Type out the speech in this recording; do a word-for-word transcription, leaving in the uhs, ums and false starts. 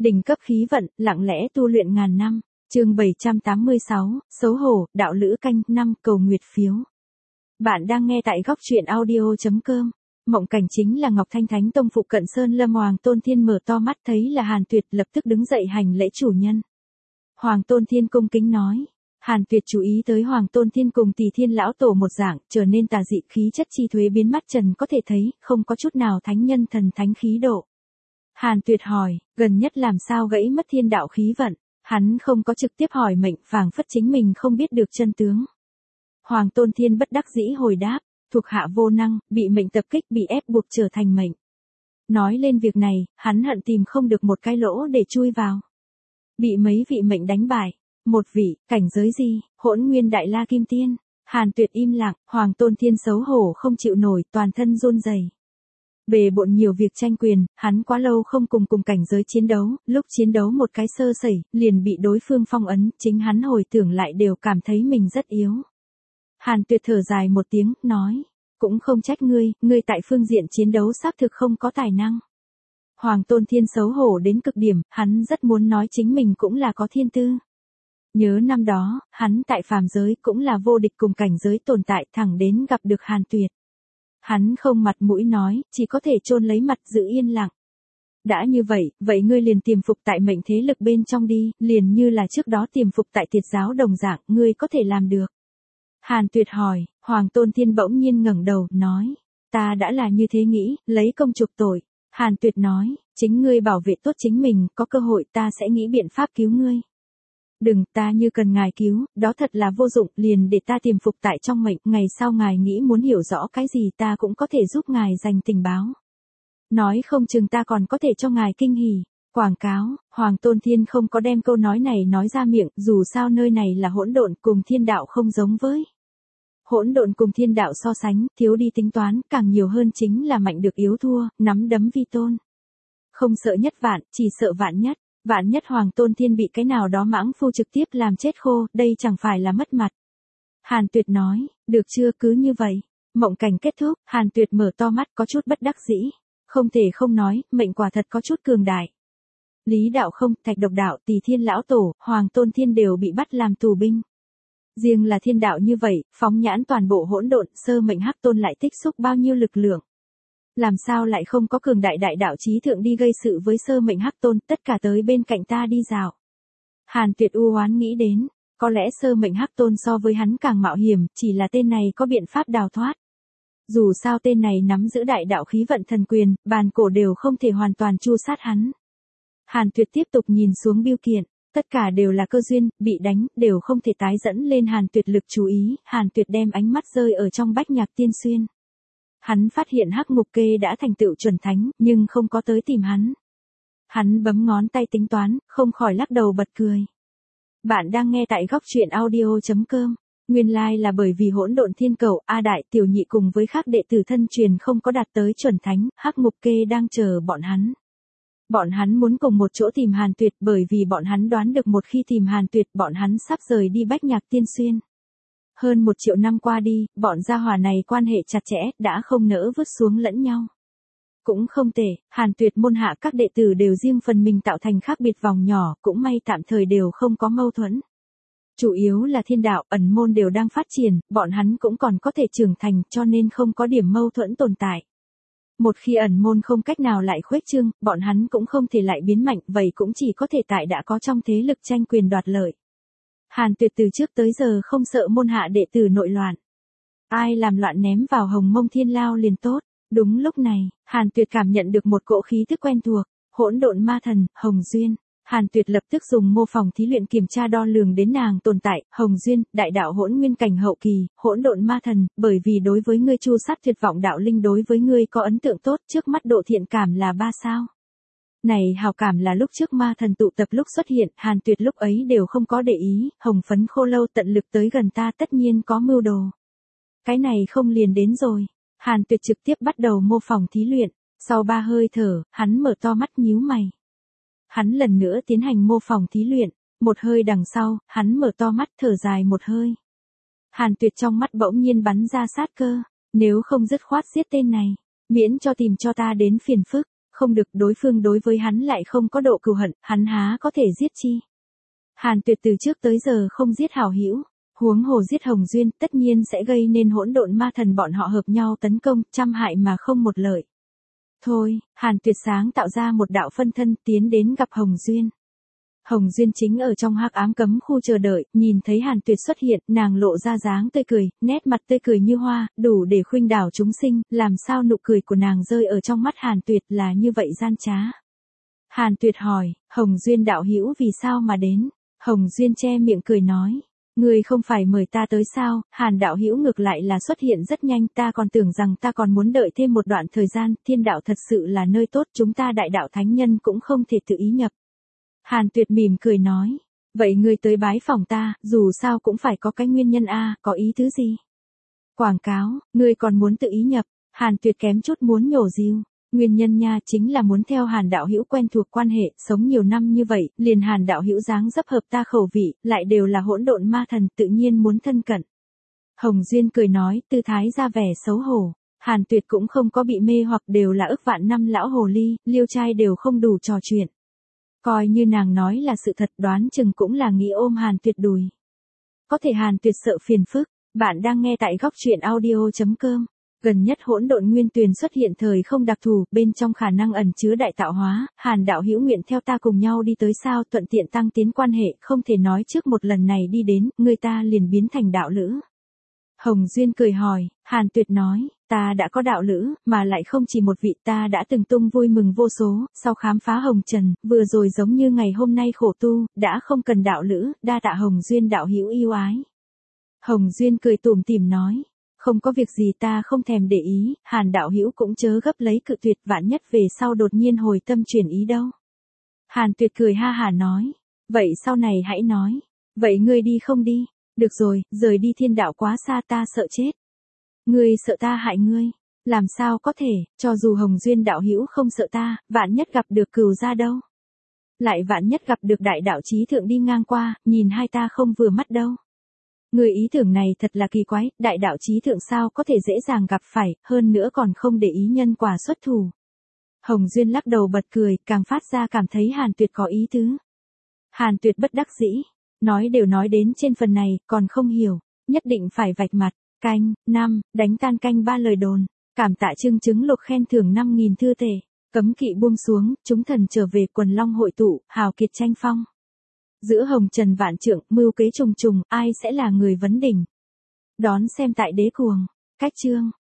Đỉnh cấp khí vận, lặng lẽ tu luyện ngàn năm. Chương bảy trăm tám mươi sáu, xấu hổ, đạo lữ canh năm cầu nguyệt phiếu. Bạn đang nghe tại góc truyện audio chấm com. Mộng cảnh chính là Ngọc Thanh Thánh Tông phụ cận Sơn Lâm Hoàng Tôn Thiên mở to mắt thấy là Hàn Tuyệt, lập tức đứng dậy hành lễ chủ nhân. Hoàng Tôn Thiên cung kính nói. Hàn Tuyệt chú ý tới Hoàng Tôn Thiên cùng Tỷ Thiên lão tổ một dạng, trở nên tà dị, khí chất chi thuế biến mắt trần có thể thấy, không có chút nào thánh nhân thần thánh khí độ. Hàn Tuyệt hỏi, gần nhất làm sao gãy mất thiên đạo khí vận? Hắn không có trực tiếp hỏi mệnh, phảng phất chính mình không biết được chân tướng. Hoàng Tôn Thiên bất đắc dĩ hồi đáp, thuộc hạ vô năng, bị mệnh tập kích, bị ép buộc trở thành mệnh. Nói lên việc này, hắn hận tìm không được một cái lỗ để chui vào. Bị mấy vị mệnh đánh bại. Một vị, cảnh giới gì, Hỗn Nguyên Đại La Kim Tiên. Hàn Tuyệt im lặng, Hoàng Tôn Thiên xấu hổ không chịu nổi, toàn thân run rẩy. Bề bộn nhiều việc tranh quyền, hắn quá lâu không cùng cùng cảnh giới chiến đấu, lúc chiến đấu một cái sơ sẩy, liền bị đối phương phong ấn, chính hắn hồi tưởng lại đều cảm thấy mình rất yếu. Hàn Tuyệt thở dài một tiếng, nói, cũng không trách ngươi, ngươi tại phương diện chiến đấu xác thực không có tài năng. Hoàng Tôn Thiên xấu hổ đến cực điểm, hắn rất muốn nói chính mình cũng là có thiên tư. Nhớ năm đó, hắn tại phàm giới cũng là vô địch cùng cảnh giới tồn tại, thẳng đến gặp được Hàn Tuyệt. Hắn không mặt mũi nói, chỉ có thể chôn lấy mặt giữ yên lặng. Đã như vậy, vậy ngươi liền tiềm phục tại mệnh thế lực bên trong đi, liền như là trước đó tiềm phục tại Tiệt giáo đồng dạng, ngươi có thể làm được. Hàn Tuyệt hỏi, Hoàng Tôn Thiên bỗng nhiên ngẩng đầu, nói, ta đã là như thế nghĩ, lấy công chuộc tội. Hàn Tuyệt nói, chính ngươi bảo vệ tốt chính mình, có cơ hội ta sẽ nghĩ biện pháp cứu ngươi. Đừng, ta như cần ngài cứu, đó thật là vô dụng, liền để ta tiềm phục tại trong mệnh, ngày sau ngài nghĩ muốn hiểu rõ cái gì ta cũng có thể giúp ngài dành tình báo. Nói không chừng ta còn có thể cho ngài kinh hỉ. Quảng cáo, Hoàng Tôn Thiên không có đem câu nói này nói ra miệng, dù sao nơi này là hỗn độn, cùng thiên đạo không giống với. Hỗn độn cùng thiên đạo so sánh, thiếu đi tính toán, càng nhiều hơn chính là mạnh được yếu thua, nắm đấm vi tôn. Không sợ nhất vạn, chỉ sợ vạn nhất. Vạn nhất Hoàng Tôn Thiên bị cái nào đó mãng phu trực tiếp làm chết khô, đây chẳng phải là mất mặt. Hàn Tuyệt nói, được chưa, cứ như vậy. Mộng cảnh kết thúc, Hàn Tuyệt mở to mắt có chút bất đắc dĩ. Không thể không nói, mệnh quả thật có chút cường đại. Lý đạo không, Thạch Độc đạo, Tỷ Thiên lão tổ, Hoàng Tôn Thiên đều bị bắt làm tù binh. Riêng là thiên đạo như vậy, phóng nhãn toàn bộ hỗn độn, sơ mệnh hắc tôn lại tích xúc bao nhiêu lực lượng. Làm sao lại không có cường đại đại đạo chí thượng đi gây sự với sơ mệnh hắc tôn, tất cả tới bên cạnh ta đi dạo. Hàn Tuyệt u oán nghĩ đến, có lẽ sơ mệnh hắc tôn so với hắn càng mạo hiểm, chỉ là tên này có biện pháp đào thoát. Dù sao tên này nắm giữ đại đạo khí vận thần quyền, bàn cổ đều không thể hoàn toàn tru sát hắn. Hàn Tuyệt tiếp tục nhìn xuống biêu kiện, tất cả đều là cơ duyên, bị đánh, đều không thể tái dẫn lên Hàn Tuyệt lực chú ý, Hàn Tuyệt đem ánh mắt rơi ở trong bách nhạc tiên xuyên. Hắn phát hiện Hắc Ngục Kê đã thành tựu chuẩn thánh, nhưng không có tới tìm hắn. Hắn bấm ngón tay tính toán, không khỏi lắc đầu bật cười. Bạn đang nghe tại góc truyện audio chấm com. Nguyên lai like là bởi vì hỗn độn thiên cầu, A Đại Tiểu Nhị cùng với các đệ tử thân truyền không có đạt tới chuẩn thánh, Hắc Ngục Kê đang chờ bọn hắn. Bọn hắn muốn cùng một chỗ tìm Hàn Tuyệt, bởi vì bọn hắn đoán được một khi tìm Hàn Tuyệt bọn hắn sắp rời đi bách nhạc tiên xuyên. Hơn một triệu năm qua đi, bọn gia hỏa này quan hệ chặt chẽ, đã không nỡ vứt xuống lẫn nhau. Cũng không tệ, Hàn Tuyệt môn hạ các đệ tử đều riêng phần mình tạo thành khác biệt vòng nhỏ, cũng may tạm thời đều không có mâu thuẫn. Chủ yếu là thiên đạo, ẩn môn đều đang phát triển, bọn hắn cũng còn có thể trưởng thành, cho nên không có điểm mâu thuẫn tồn tại. Một khi ẩn môn không cách nào lại khuếch trương, bọn hắn cũng không thể lại biến mạnh, vậy cũng chỉ có thể tại đã có trong thế lực tranh quyền đoạt lợi. Hàn Tuyệt từ trước tới giờ không sợ môn hạ đệ tử nội loạn. Ai làm loạn ném vào hồng mông thiên lao liền tốt. Đúng lúc này, Hàn Tuyệt cảm nhận được một cỗ khí thức quen thuộc, hỗn độn ma thần, Hồng Duyên. Hàn Tuyệt lập tức dùng mô phỏng thí luyện kiểm tra đo lường đến nàng tồn tại, Hồng Duyên, đại đạo hỗn nguyên cảnh hậu kỳ, hỗn độn ma thần, bởi vì đối với ngươi chu sát tuyệt vọng đạo linh đối với ngươi có ấn tượng tốt, trước mắt độ thiện cảm là ba sao. Này hào cảm là lúc trước ma thần tụ tập lúc xuất hiện, Hàn Tuyệt lúc ấy đều không có để ý, hồng phấn khô lâu tận lực tới gần ta tất nhiên có mưu đồ. Cái này không liền đến rồi. Hàn Tuyệt trực tiếp bắt đầu mô phỏng thí luyện, sau ba hơi thở, hắn mở to mắt nhíu mày. Hắn lần nữa tiến hành mô phỏng thí luyện, một hơi đằng sau, hắn mở to mắt thở dài một hơi. Hàn Tuyệt trong mắt bỗng nhiên bắn ra sát cơ, nếu không dứt khoát giết tên này, miễn cho tìm cho ta đến phiền phức. Không được, đối phương đối với hắn lại không có độ cừu hận, hắn há có thể giết chi. Hàn Tuyệt từ trước tới giờ không giết hảo hữu, huống hồ giết Hồng Duyên tất nhiên sẽ gây nên hỗn độn ma thần bọn họ hợp nhau tấn công, trăm hại mà không một lợi. Thôi, Hàn Tuyệt sáng tạo ra một đạo phân thân tiến đến gặp Hồng Duyên. Hồng Duyên chính ở trong hắc ám cấm khu chờ đợi, nhìn thấy Hàn Tuyệt xuất hiện, nàng lộ ra dáng tươi cười, nét mặt tươi cười như hoa, đủ để khuynh đảo chúng sinh, làm sao nụ cười của nàng rơi ở trong mắt Hàn Tuyệt là như vậy gian trá. Hàn Tuyệt hỏi, Hồng Duyên đạo hữu vì sao mà đến? Hồng Duyên che miệng cười nói, ngươi không phải mời ta tới sao? Hàn đạo hữu ngược lại là xuất hiện rất nhanh, ta còn tưởng rằng ta còn muốn đợi thêm một đoạn thời gian, thiên đạo thật sự là nơi tốt, chúng ta đại đạo thánh nhân cũng không thể tự ý nhập. Hàn Tuyệt mỉm cười nói, vậy ngươi tới bái phòng ta, dù sao cũng phải có cái nguyên nhân a, có ý thứ gì? Quảng cáo, ngươi còn muốn tự ý nhập? Hàn Tuyệt kém chút muốn nhổ rìu. Nguyên nhân nha chính là muốn theo Hàn đạo hữu quen thuộc quan hệ, sống nhiều năm như vậy, liền Hàn đạo hữu dáng dấp hợp ta khẩu vị, lại đều là hỗn độn ma thần, tự nhiên muốn thân cận. Hồng Duyên cười nói, tư thái ra vẻ xấu hổ. Hàn Tuyệt cũng không có bị mê hoặc, đều là ức vạn năm lão hồ ly, liêu trai đều không đủ trò chuyện. Coi như nàng nói là sự thật, đoán chừng cũng là nghĩ ôm Hàn Tuyệt đùi. Có thể Hàn Tuyệt sợ phiền phức. Bạn đang nghe tại góc truyện audio chấm com. Gần nhất hỗn độn nguyên tuyền xuất hiện thời không đặc thù, bên trong khả năng ẩn chứa đại tạo hóa, Hàn đạo hữu nguyện theo ta cùng nhau đi tới sao, thuận tiện tăng tiến quan hệ, không thể nói trước một lần này đi đến, người ta liền biến thành đạo lữ. Hồng Duyên cười hỏi, Hàn Tuyệt nói, ta đã có đạo lữ, mà lại không chỉ một vị, ta đã từng tung vui mừng vô số, sau khám phá hồng trần, vừa rồi giống như ngày hôm nay khổ tu, đã không cần đạo lữ, đa tạ Hồng Duyên đạo hữu yêu ái. Hồng Duyên cười tủm tỉm nói, không có việc gì, ta không thèm để ý, Hàn đạo hữu cũng chớ gấp lấy cự tuyệt, vạn nhất về sau đột nhiên hồi tâm chuyển ý đâu. Hàn Tuyệt cười ha hả nói, vậy sau này hãy nói, vậy ngươi đi không đi? Được rồi, rời đi thiên đạo quá xa, ta sợ chết. Ngươi sợ ta hại ngươi? Làm sao có thể, cho dù Hồng Duyên đạo hữu không sợ ta, vạn nhất gặp được cừu gia đâu. Lại vạn nhất gặp được đại đạo chí thượng đi ngang qua, nhìn hai ta không vừa mắt đâu. Người ý tưởng này thật là kỳ quái, đại đạo chí thượng sao có thể dễ dàng gặp phải, hơn nữa còn không để ý nhân quả xuất thủ. Hồng Duyên lắc đầu bật cười, càng phát ra cảm thấy Hàn Tuyệt có ý tứ. Hàn Tuyệt bất đắc dĩ, nói đều nói đến trên phần này, còn không hiểu, nhất định phải vạch mặt. Canh, năm, đánh tan canh ba lời đồn, cảm tạ Trương Chứng Lục khen thưởng năm nghìn thư tệ, cấm kỵ buông xuống, chúng thần trở về, quần long hội tụ, hào kiệt tranh phong. Giữa hồng trần vạn trượng, mưu kế trùng trùng, ai sẽ là người vấn đỉnh? Đón xem tại Đế Cuồng. Cách chương